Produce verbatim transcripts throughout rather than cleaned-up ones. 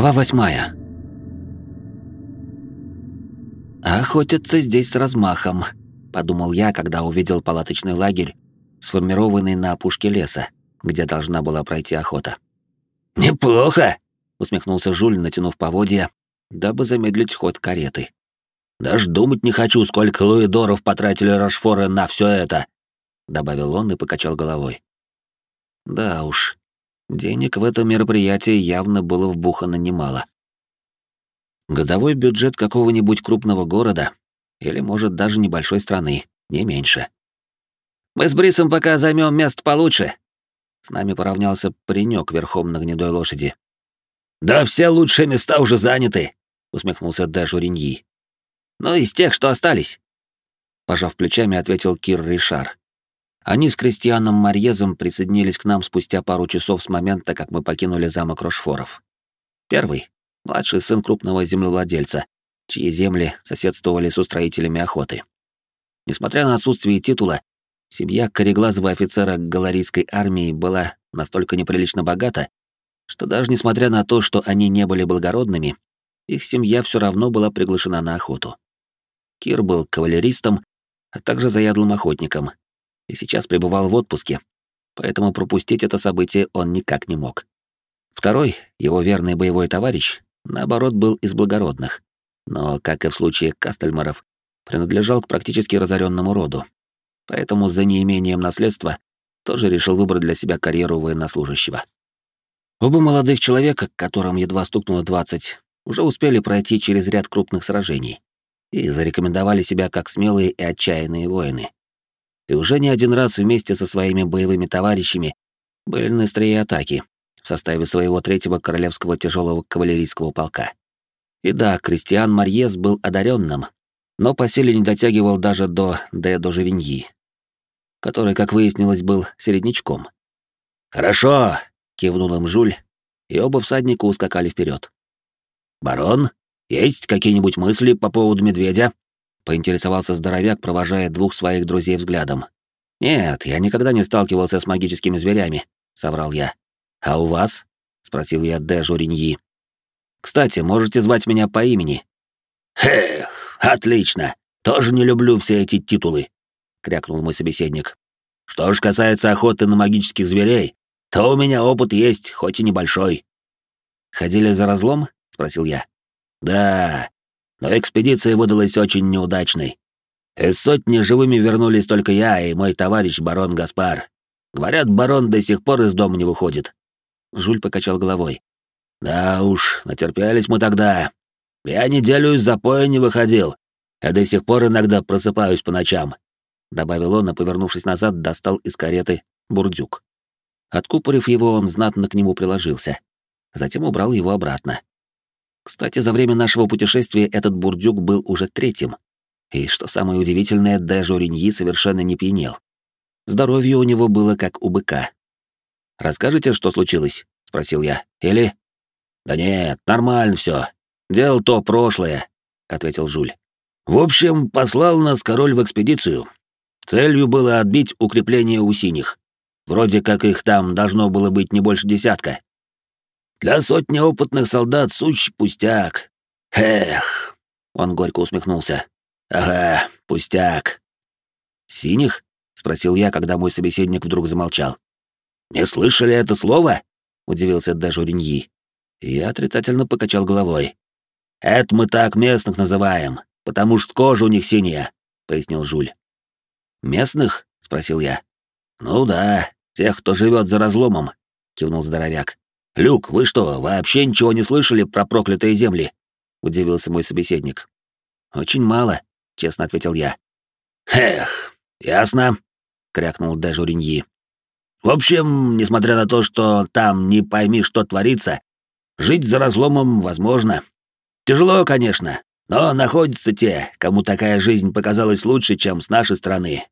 Глава восьмая. «Охотятся здесь с размахом», — подумал я, когда увидел палаточный лагерь, сформированный на опушке леса, где должна была пройти охота. «Неплохо!» — усмехнулся Жуль, натянув поводья, дабы замедлить ход кареты. «Даже думать не хочу, сколько луидоров потратили Рошфоры на все это!» — добавил он и покачал головой. Да уж, денег в это мероприятие явно было вбухано немало. Годовой бюджет какого-нибудь крупного города, или, может, даже небольшой страны, не меньше. «Мы с Брисом пока займем место получше!» С нами поравнялся паренек верхом на гнедой лошади. «Да все лучшие места уже заняты!» — усмехнулся Де Журиньи. «Ну, из тех, что остались!» Пожав плечами, ответил Кир Ришар. Они с Кристианом Марьезом присоединились к нам спустя пару часов с момента, как мы покинули замок Рошфоров. Первый — младший сын крупного землевладельца, чьи земли соседствовали с устроителями охоты. Несмотря на отсутствие титула, семья кореглазого офицера галарийской армии была настолько неприлично богата, что даже несмотря на то, что они не были благородными, их семья все равно была приглашена на охоту. Кир был кавалеристом, а также заядлым охотником, и сейчас пребывал в отпуске, поэтому пропустить это событие он никак не мог. Второй, его верный боевой товарищ, наоборот, был из благородных, но, как и в случае Кастельмаров, принадлежал к практически разоренному роду, поэтому за неимением наследства тоже решил выбрать для себя карьеру военнослужащего. Оба молодых человека, которым едва стукнуло двадцать, уже успели пройти через ряд крупных сражений и зарекомендовали себя как смелые и отчаянные воины. И уже не один раз вместе со своими боевыми товарищами были на острие атаки в составе своего третьего королевского тяжелого кавалерийского полка. И да, Кристиан Марьез был одаренным, но по силе не дотягивал даже до Де Дожериньи, который, как выяснилось, был середнячком. «Хорошо!» — кивнул им Жуль, и оба всадника ускакали вперед. «Барон, есть какие-нибудь мысли по поводу медведя?» — поинтересовался здоровяк, провожая двух своих друзей взглядом. «Нет, я никогда не сталкивался с магическими зверями», — соврал я. «А у вас?» — спросил я Де Журиньи. «Кстати, можете звать меня по имени». «Эх, отлично! Тоже не люблю все эти титулы», — крякнул мой собеседник. «Что ж касается охоты на магических зверей, то у меня опыт есть, хоть и небольшой». «Ходили за разлом?» — спросил я. «Да, но экспедиция выдалась очень неудачной. Из сотни живыми вернулись только я и мой товарищ барон Гаспар. Говорят, барон до сих пор из дома не выходит». Жуль покачал головой. «Да уж, натерпелись мы тогда. Я неделю из запоя не выходил, а до сих пор иногда просыпаюсь по ночам», — добавил он, а, повернувшись назад, достал из кареты бурдюк. Откупорив его, он знатно к нему приложился. Затем убрал его обратно. Кстати, за время нашего путешествия этот бурдюк был уже третьим. И, что самое удивительное, Де Журиньи совершенно не пьянел. Здоровье у него было как у быка. «Расскажете, что случилось?» — спросил я. «Или...» «Да нет, нормально все. Дело то прошлое», — ответил Жуль. «В общем, послал нас король в экспедицию. Целью было отбить укрепление у синих. Вроде как их там должно было быть не больше десятка. Для сотни опытных солдат сущий пустяк. Эх!» — он горько усмехнулся. «Ага, пустяк». «Синих?» — спросил я, когда мой собеседник вдруг замолчал. «Не слышали это слово?» — удивился Де Журиньи. Я отрицательно покачал головой. «Это мы так местных называем, потому что кожа у них синяя», — пояснил Жуль. «Местных?» — спросил я. «Ну да, тех, кто живет за разломом», — кивнул здоровяк. «Люк, вы что, вообще ничего не слышали про проклятые земли?» — удивился мой собеседник. «Очень мало», — честно ответил я. «Эх, ясно», — крякнул Де Журиньи. «В общем, несмотря на то, что там не пойми, что творится, жить за разломом возможно. Тяжело, конечно, но находятся те, кому такая жизнь показалась лучше, чем с нашей стороны.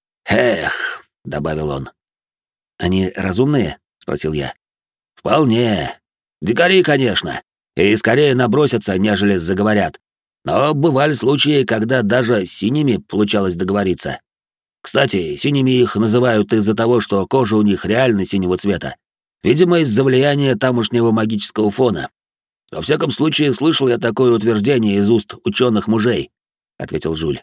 Эх», — добавил он. «Они разумные?» — спросил я. «Вполне. Дикари, конечно, и скорее набросятся, нежели заговорят. Но бывали случаи, когда даже с синими получалось договориться. Кстати, синими их называют из-за того, что кожа у них реально синего цвета. Видимо, из-за влияния тамошнего магического фона. Во всяком случае, слышал я такое утверждение из уст ученых мужей, ответил Жуль.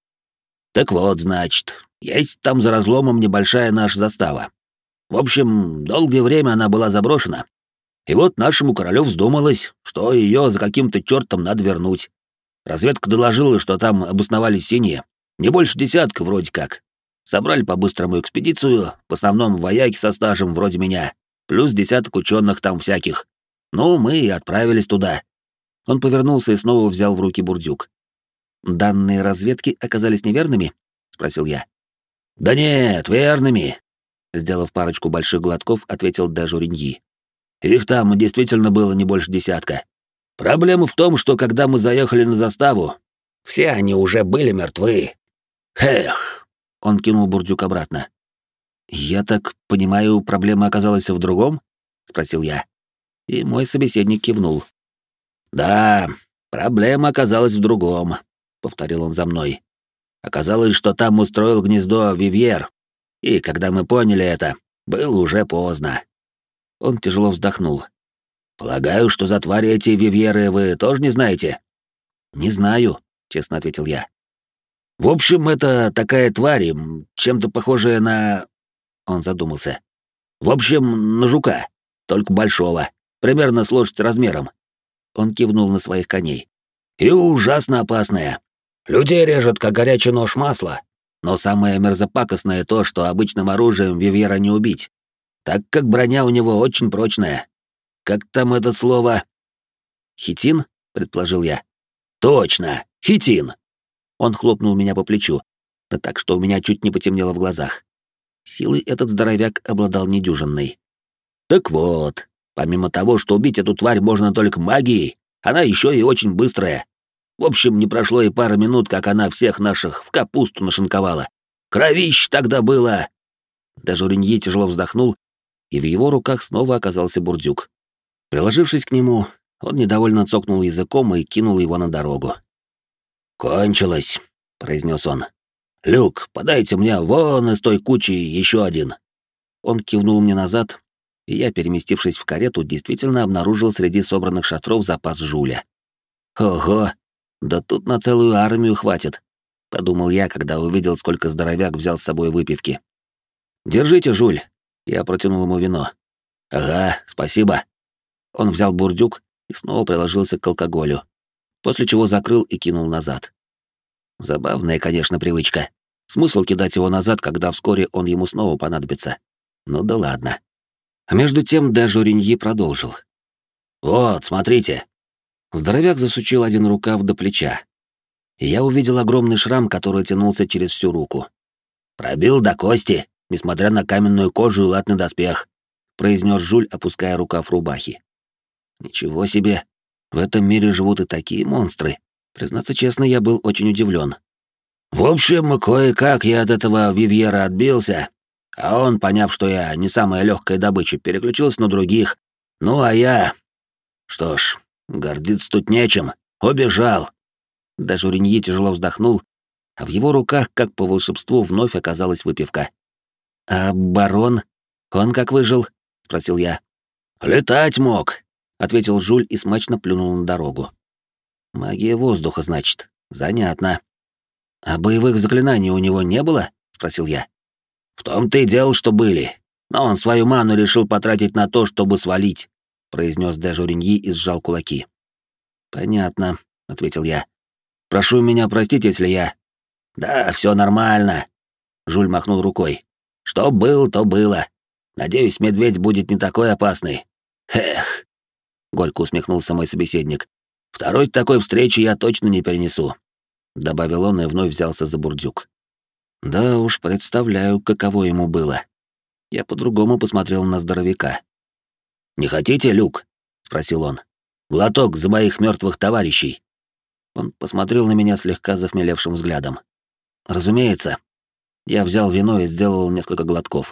Так вот, значит, есть там за разломом небольшая наша застава. В общем, долгое время она была заброшена. И вот нашему королю вздумалось, что ее за каким-то чертом надо вернуть. Разведка доложила, что там обосновались синие. Не больше десятка вроде как. Собрали по-быстрому экспедицию, в основном вояки со стажем вроде меня, плюс десяток ученых там всяких. Ну, мы и отправились туда. Он повернулся и снова взял в руки бурдюк. «Данные разведки оказались неверными?» — спросил я. «Да нет, верными!» — сделав парочку больших глотков, ответил де Журиньи. «Их там действительно было не больше десятка. Проблема в том, что когда мы заехали на заставу, все они уже были мертвы. Эх!» — он кинул бурдюк обратно. «Я так понимаю, проблема оказалась в другом?» — спросил я. И мой собеседник кивнул. «Да, проблема оказалась в другом», — повторил он за мной. «Оказалось, что там устроил гнездо Вивьер, и когда мы поняли это, было уже поздно». Он тяжело вздохнул. «Полагаю, что за твари эти Вивьеры вы тоже не знаете?» «Не знаю», — честно ответил я. «В общем, это такая тварь, чем-то похожая на...» Он задумался. «В общем, на жука, только большого, примерно с лошадь размером». Он кивнул на своих коней. «И ужасно опасная. Людей режет, как горячий нож масла. Но самое мерзопакостное то, что обычным оружием Вивьера не убить, так как броня у него очень прочная. Как там это слово?» «Хитин?» — предположил я. «Точно, хитин!» Он хлопнул меня по плечу, да так, что у меня чуть не потемнело в глазах. Силой этот здоровяк обладал недюжинной. «Так вот, помимо того, что убить эту тварь можно только магией, она еще и очень быстрая. В общем, не прошло и пары минут, как она всех наших в капусту нашинковала. Кровищ тогда было!» Даже Журиньи тяжело вздохнул, и в его руках снова оказался бурдюк. Приложившись к нему, он недовольно цокнул языком и кинул его на дорогу. «Кончилось», — произнес он. «Люк, подайте мне вон из той кучи еще один». Он кивнул мне назад, и я, переместившись в карету, действительно обнаружил среди собранных шатров запас Жуля. «Ого, да тут на целую армию хватит», — подумал я, когда увидел, сколько здоровяк взял с собой выпивки. «Держите, Жуль», — я протянул ему вино. «Ага, спасибо». Он взял бурдюк и снова приложился к алкоголю, после чего закрыл и кинул назад. Забавная, конечно, привычка. Смысл кидать его назад, когда вскоре он ему снова понадобится. Ну да ладно. А между тем де Журиньи продолжил. «Вот, смотрите». Здоровяк засучил один рукав до плеча. И я увидел огромный шрам, который тянулся через всю руку. «Пробил до кости, несмотря на каменную кожу и латный доспех», произнес Жуль, опуская рукав рубахи. «Ничего себе! В этом мире живут и такие монстры. Признаться честно, я был очень удивлен. В общем, кое-как я от этого Вивьера отбился, а он, поняв, что я не самая легкая добыча, переключился на других. Ну а я... Что ж, гордиться тут нечем. Убежал». Даже Журиньи тяжело вздохнул, а в его руках, как по волшебству, вновь оказалась выпивка. «А барон? Он как выжил?» — спросил я. «Летать мог», — ответил Жуль и смачно плюнул на дорогу. «Магия воздуха, значит. Занятно. А боевых заклинаний у него не было?» — спросил я. «В том-то и дело, что были. Но он свою ману решил потратить на то, чтобы свалить», — произнес де Журиньи и сжал кулаки. «Понятно», — ответил я. «Прошу меня простить, если я...» «Да, все нормально», — Жуль махнул рукой. «Что было, то было. Надеюсь, медведь будет не такой опасный. Эх», — горько усмехнулся мой собеседник. «Второй такой встречи я точно не перенесу», — добавил он и вновь взялся за бурдюк. Да уж, представляю, каково ему было. Я по-другому посмотрел на здоровяка. «Не хотите, Люк?» — спросил он. «Глоток за моих мертвых товарищей». Он посмотрел на меня слегка захмелевшим взглядом. «Разумеется». Я взял вино и сделал несколько глотков.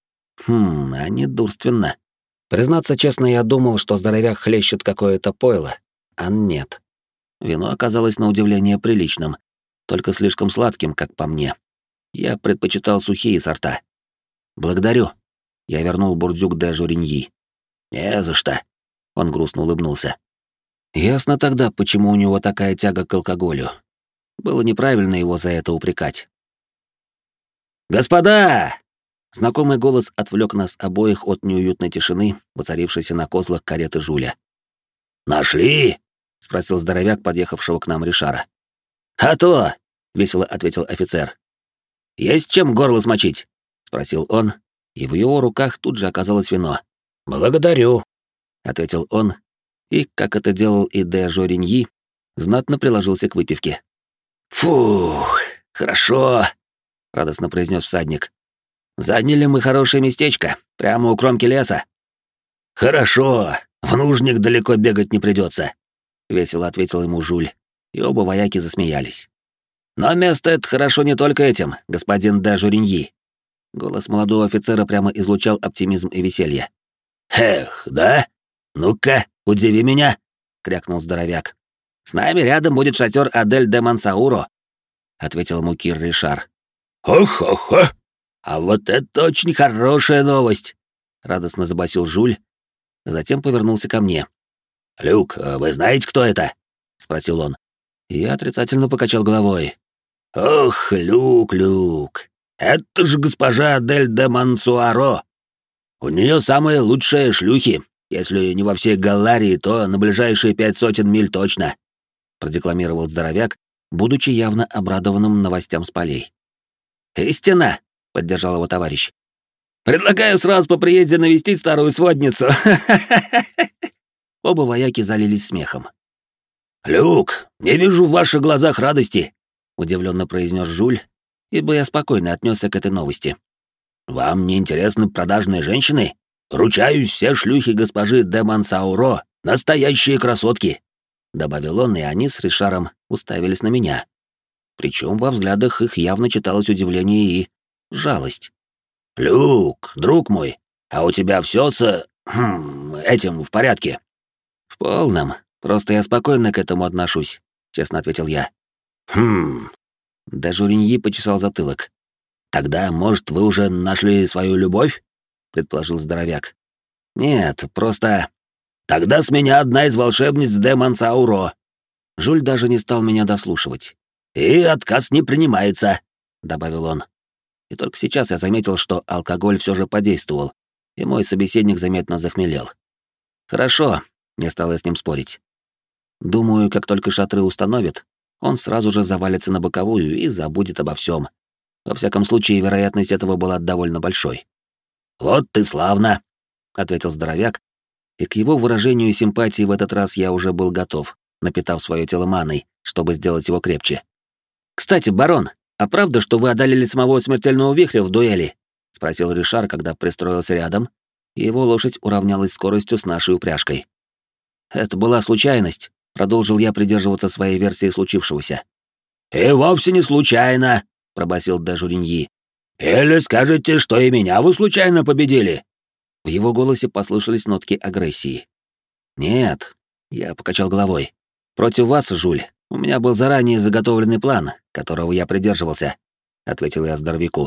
Хм, а недурственно. Признаться честно, я думал, что здоровяк хлещет какое-то пойло, а нет. Вино оказалось на удивление приличным, только слишком сладким, как по мне. Я предпочитал сухие сорта. «Благодарю». Я вернул бурдюк де Журиньи. «Не за что», — он грустно улыбнулся. Ясно тогда, почему у него такая тяга к алкоголю. Было неправильно его за это упрекать. «Господа!» Знакомый голос отвлек нас обоих от неуютной тишины, воцарившейся на козлах кареты Жуля. «Нашли?» — спросил здоровяк, подъехавшего к нам Ришара. «А то!» — весело ответил офицер. «Есть чем горло смочить?» — спросил он, и в его руках тут же оказалось вино. «Благодарю», — ответил он, и, как это делал и де Жориньи, знатно приложился к выпивке. «Фух, хорошо», — радостно произнес всадник. «Заняли мы хорошее местечко, прямо у кромки леса». «Хорошо, в нужник далеко бегать не придется», — весело ответил ему Жуль, и оба вояки засмеялись. «Но место это хорошо не только этим, господин де Жориньи». Голос молодого офицера прямо излучал оптимизм и веселье. «Эх, да? Ну-ка, удиви меня!» — крякнул здоровяк. «С нами рядом будет шатер Адель де Мансауро», — ответил ему Кир Ришар. «Хо-хо-хо! А вот это очень хорошая новость!» — радостно забасил Жуль, затем повернулся ко мне. «Люк, вы знаете, кто это?» — спросил он. Я отрицательно покачал головой. «Ох, Люк, Люк, это же госпожа Адель де Мансуаро. У нее самые лучшие шлюхи, если не во всей Галларии, то на ближайшие пять сотен миль точно», — продекламировал здоровяк, будучи явно обрадованным новостям с полей. «Истина!» — поддержал его товарищ. «Предлагаю сразу по приезде навестить старую сводницу!» Оба вояки залились смехом. «Люк, не вижу в ваших глазах радости!» — удивленно произнес Жуль, ибо я спокойно отнесся к этой новости. «Вам не интересны продажные женщины? Ручаюсь, все шлюхи госпожи де Мансауро — настоящие красотки!» — добавил он, и они с Ришаром уставились на меня. Причем во взглядах их явно читалось удивление и жалость. «Люк, друг мой, а у тебя все с... Хм, этим в порядке?» «В полном. Просто я спокойно к этому отношусь», — честно ответил я. «Хм...» де Жориньи почесал затылок. «Тогда, может, вы уже нашли свою любовь?» — предположил здоровяк. «Нет, просто...» «Тогда с меня одна из волшебниц де Мансауро». Жуль даже не стал меня дослушивать. «И отказ не принимается», — добавил он. И только сейчас я заметил, что алкоголь все же подействовал, и мой собеседник заметно захмелел. «Хорошо», — не стал я с ним спорить. «Думаю, как только шатры установят, он сразу же завалится на боковую и забудет обо всем. Во всяком случае, вероятность этого была довольно большой». «Вот ты славно», — ответил здоровяк, и к его выражению симпатии в этот раз я уже был готов, напитав свое тело маной, чтобы сделать его крепче. «Кстати, барон, а правда, что вы одолели самого смертельного вихря в дуэли?» — спросил Ришар, когда пристроился рядом, и его лошадь уравнялась скоростью с нашей упряжкой. «Это была случайность», — продолжил я придерживаться своей версии случившегося. «И вовсе не случайно», — пробасил де Жориньи. «Или скажете, что и меня вы случайно победили?» В его голосе послышались нотки агрессии. «Нет», — я покачал головой. «Против вас, Жуль, у меня был заранее заготовленный план, которого я придерживался», — ответил я здоровяку.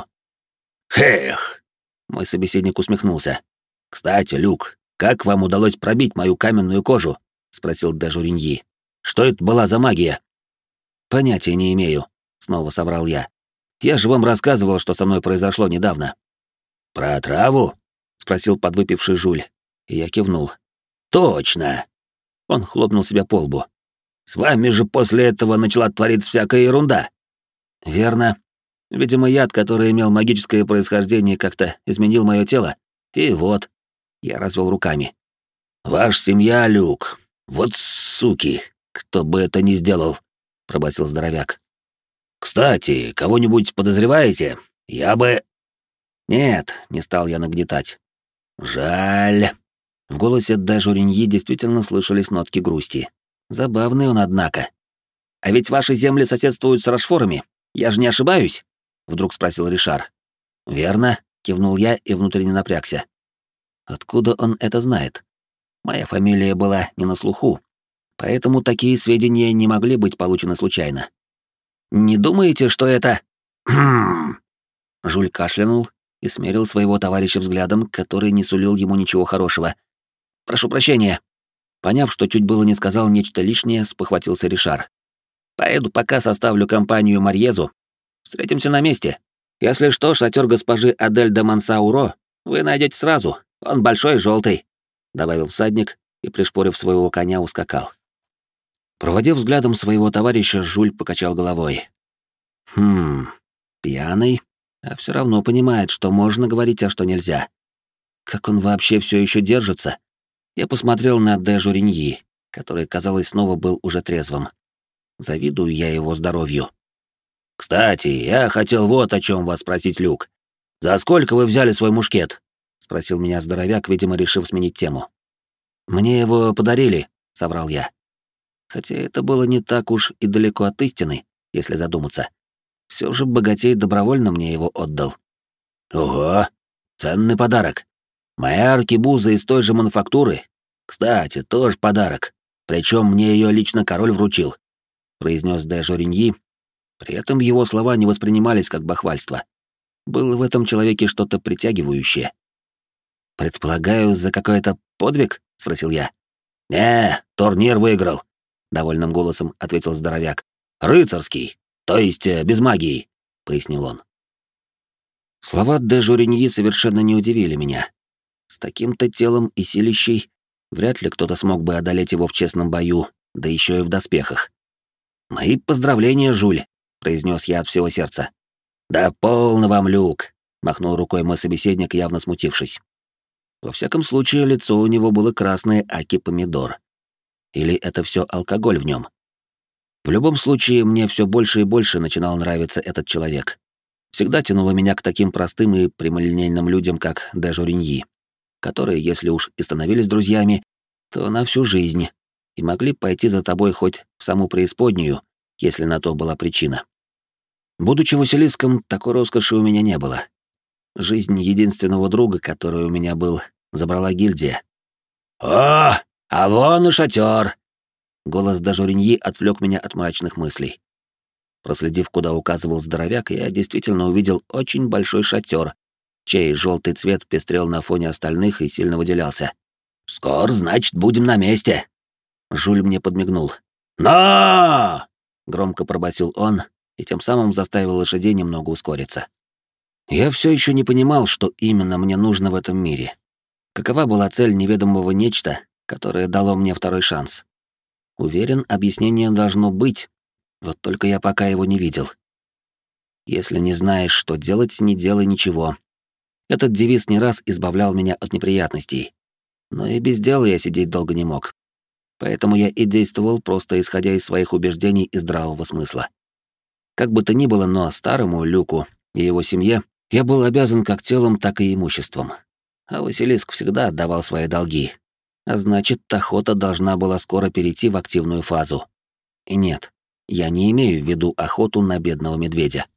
«Хех!» — мой собеседник усмехнулся. «Кстати, Люк, как вам удалось пробить мою каменную кожу?» — спросил де Жориньи. «Что это была за магия?» «Понятия не имею», — снова соврал я. «Я же вам рассказывал, что со мной произошло недавно». «Про отраву?» — спросил подвыпивший Жуль, и я кивнул. «Точно!» Он хлопнул себя по лбу. «С вами же после этого начала твориться всякая ерунда». «Верно. Видимо, яд, который имел магическое происхождение, как-то изменил мое тело. И вот...» Я развел руками. «Ваша семья, Люк. Вот суки, кто бы это ни сделал», — пробасил здоровяк. «Кстати, кого-нибудь подозреваете? Я бы...» «Нет», — не стал я нагнетать. «Жаль». В голосе де Жориньи действительно слышались нотки грусти. Забавный он, однако. «А ведь ваши земли соседствуют с Рашфорами, я же не ошибаюсь?» — вдруг спросил Ришар. «Верно», — кивнул я и внутренне напрягся. Откуда он это знает? Моя фамилия была не на слуху, поэтому такие сведения не могли быть получены случайно. «Не думаете, что это...» Жуль кашлянул и смерил своего товарища взглядом, который не сулил ему ничего хорошего. «Прошу прощения». Поняв, что чуть было не сказал нечто лишнее, спохватился Ришар. «Поеду пока составлю компанию Марьезу. Встретимся на месте. Если что, шатер госпожи Адель де Мансауро вы найдете сразу. Он большой и желтый», — добавил всадник и, пришпорив своего коня, ускакал. Проводив взглядом своего товарища, Жуль покачал головой. «Хм, пьяный, а все равно понимает, что можно говорить, а что нельзя. Как он вообще все еще держится?» Я посмотрел на де Журиньи, который, казалось, снова был уже трезвым. Завидую я его здоровью. «Кстати, я хотел вот о чем вас спросить, Люк. За сколько вы взяли свой мушкет?» — спросил меня здоровяк, видимо, решив сменить тему. «Мне его подарили», — соврал я. Хотя это было не так уж и далеко от истины, если задуматься. Все же богатей добровольно мне его отдал. «Ого, ценный подарок. Моя аркебуза из той же мануфактуры. Кстати, тоже подарок. Причем мне ее лично король вручил», — произнес де Жориньи. При этом его слова не воспринимались как бахвальство. Было в этом человеке что-то притягивающее. «Предполагаю, за какой-то подвиг?» — спросил я. «Не, турнир выиграл», — довольным голосом ответил здоровяк. «Рыцарский, то есть э, без магии», — пояснил он. Слова де Жориньи совершенно не удивили меня. С таким-то телом и силищей вряд ли кто-то смог бы одолеть его в честном бою, да еще и в доспехах. «Мои поздравления, Жуль», — произнес я от всего сердца. «Да полно вам, Люк», — махнул рукой мой собеседник, явно смутившись. Во всяком случае, лицо у него было красное аки-помидор. Или это все алкоголь в нем? В любом случае, мне все больше и больше начинал нравиться этот человек. Всегда тянуло меня к таким простым и прямолинейным людям, как де Жориньи, которые, если уж и становились друзьями, то на всю жизнь, и могли пойти за тобой хоть в саму преисподнюю, если на то была причина. Будучи Василиском, такой роскоши у меня не было. Жизнь единственного друга, который у меня был, забрала гильдия. «О, а вон и шатер!» Голос де Жориньи отвлек меня от мрачных мыслей. Проследив, куда указывал здоровяк, я действительно увидел очень большой шатер, чей желтый цвет пестрел на фоне остальных и сильно выделялся. «Скоро, значит, будем на месте!» Жуль мне подмигнул. «Но!» — громко пробасил он и тем самым заставил лошадей немного ускориться. Я все еще не понимал, что именно мне нужно в этом мире. Какова была цель неведомого нечто, которое дало мне второй шанс? Уверен, объяснение должно быть, вот только я пока его не видел. Если не знаешь, что делать, не делай ничего. Этот девиз не раз избавлял меня от неприятностей. Но и без дела я сидеть долго не мог. Поэтому я и действовал, просто исходя из своих убеждений и здравого смысла. Как бы то ни было, но старому Люку и его семье я был обязан как телом, так и имуществом. А Василиск всегда отдавал свои долги. А значит, охота должна была скоро перейти в активную фазу. И нет, я не имею в виду охоту на бедного медведя.